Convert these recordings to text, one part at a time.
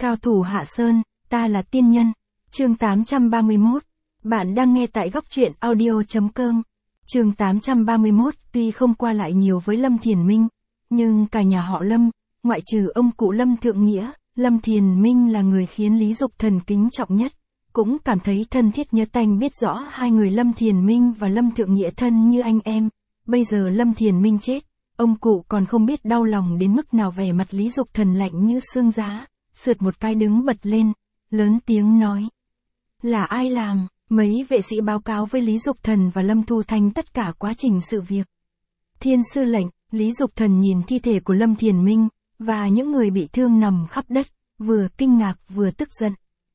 Cao thủ Hạ Sơn, ta là tiên nhân. Chương 831. Bạn đang nghe tại góc truyện audio.com. Chương 831, tuy không qua lại nhiều với Lâm Thiền Minh, nhưng cả nhà họ Lâm, ngoại trừ ông cụ Lâm Thượng Nghĩa, Lâm Thiền Minh là người khiến Lý Dục Thần kính trọng nhất, cũng cảm thấy thân thiết nhớ tanh biết rõ hai người Lâm Thiền Minh và Lâm Thượng Nghĩa thân như anh em. Bây giờ Lâm Thiền Minh chết, ông cụ còn không biết đau lòng đến mức nào, vẻ mặt Lý Dục Thần lạnh như xương giá, sượt một cái đứng bật lên, lớn tiếng nói. Là ai làm? Mấy vệ sĩ báo cáo với Lý Dục Thần và Lâm Thu Thanh tất cả quá trình sự việc. Thiên sư lệnh. Lý Dục Thần nhìn thi thể của Lâm Thiền Minh, và những người bị thương nằm khắp đất, vừa kinh ngạc vừa tức giận.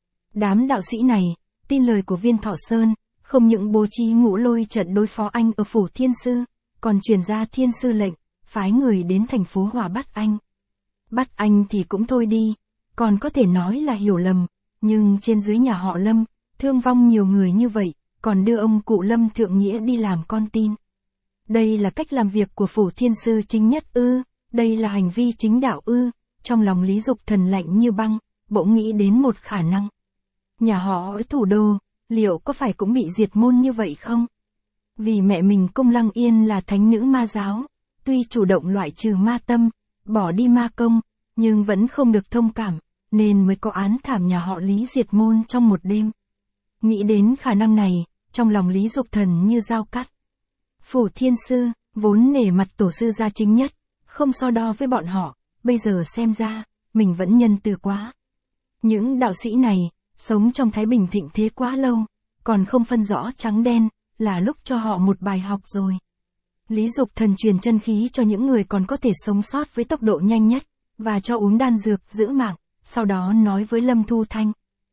Đám đạo sĩ này, tin lời của Viên Thọ Sơn, không những bố trí ngũ lôi trận đối phó anh ở phủ Thiên Sư, còn truyền ra Thiên sư lệnh, phái người đến thành phố Hòa bắt anh. Bắt anh thì cũng thôi đi, còn có thể nói là hiểu lầm, nhưng trên dưới nhà họ Lâm, thương vong nhiều người như vậy, còn đưa ông cụ Lâm Thượng Nghĩa đi làm con tin. Đây là cách làm việc của phủ Thiên Sư chính nhất ư? Đây là hành vi chính đạo ư? Trong lòng Lý Dục Thần lạnh như băng, bỗng nghĩ đến một khả năng. Nhà họ ở thủ đô, liệu có phải cũng bị diệt môn như vậy không? Vì mẹ mình Cung Lăng Yên là thánh nữ ma giáo, tuy chủ động loại trừ ma tâm, bỏ đi ma công, nhưng vẫn không được thông cảm, nên mới có án thảm nhà họ Lý diệt môn trong một đêm. Nghĩ đến khả năng này, trong lòng Lý Dục Thần như dao cắt. Phủ Thiên Sư, vốn nể mặt tổ sư gia chính nhất, không so đo với bọn họ, bây giờ xem ra, mình vẫn nhân từ quá. Những đạo sĩ này, sống trong Thái Bình thịnh thế quá lâu, còn không phân rõ trắng đen, là lúc cho họ một bài học rồi. Lý Dục Thần truyền chân khí cho những người còn có thể sống sót với tốc độ nhanh nhất, và cho uống đan dược giữ mạng, sau đó nói với Lâm Thu Thanh.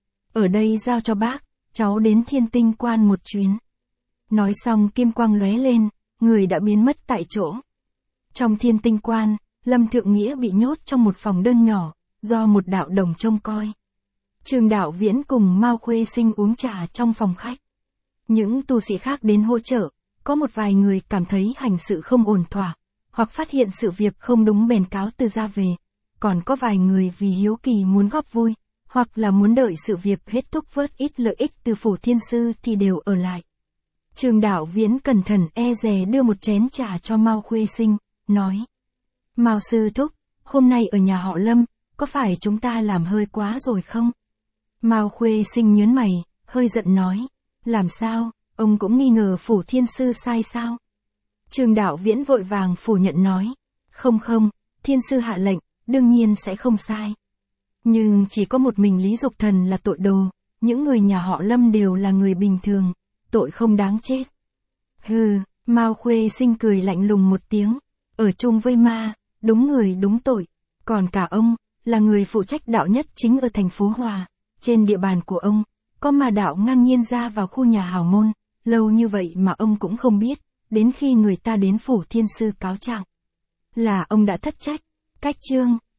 Ở đây giao cho bác, cháu đến Thiên Tinh Quan một chuyến. Nói xong kim quang lóe lên, người đã biến mất tại chỗ. Trong Thiên Tinh Quan, Lâm Thượng Nghĩa bị nhốt trong một phòng đơn nhỏ, do một đạo đồng trông coi. Trường Đạo Viễn cùng Mao Khuê Sinh uống trà trong phòng khách. Những tu sĩ khác đến hỗ trợ, có một vài người cảm thấy hành sự không ổn thỏa, hoặc phát hiện sự việc không đúng bèn cáo từ ra về. Còn có vài người vì hiếu kỳ muốn góp vui, hoặc là muốn đợi sự việc hết thúc vớt ít lợi ích từ phủ Thiên Sư thì đều ở lại. Trường Đạo Viễn cẩn thận e dè đưa một chén trà cho Mao Khuê Sinh, nói. Mao sư thúc, hôm nay ở nhà họ Lâm, có phải chúng ta làm hơi quá rồi không? Mao Khuê Sinh nhớn mày, hơi giận nói. Làm sao, ông cũng nghi ngờ phủ Thiên Sư sai sao? Trường Đạo Viễn vội vàng phủ nhận nói. Không, Thiên Sư hạ lệnh, đương nhiên sẽ không sai. Nhưng chỉ có một mình Lý Dục Thần là tội đồ, những người nhà họ Lâm đều là người bình thường, tội không đáng chết. Hừ, Mao Khuê Sinh cười lạnh lùng một tiếng, ở chung với ma, đúng người đúng tội, còn cả ông, là người phụ trách đạo nhất chính ở thành phố Hòa, trên địa bàn của ông, có ma đạo ngang nhiên ra vào khu nhà hào môn, lâu như vậy mà ông cũng không biết, đến khi người ta đến phủ Thiên Sư cáo trạng, là ông đã thất trách. Cách chương,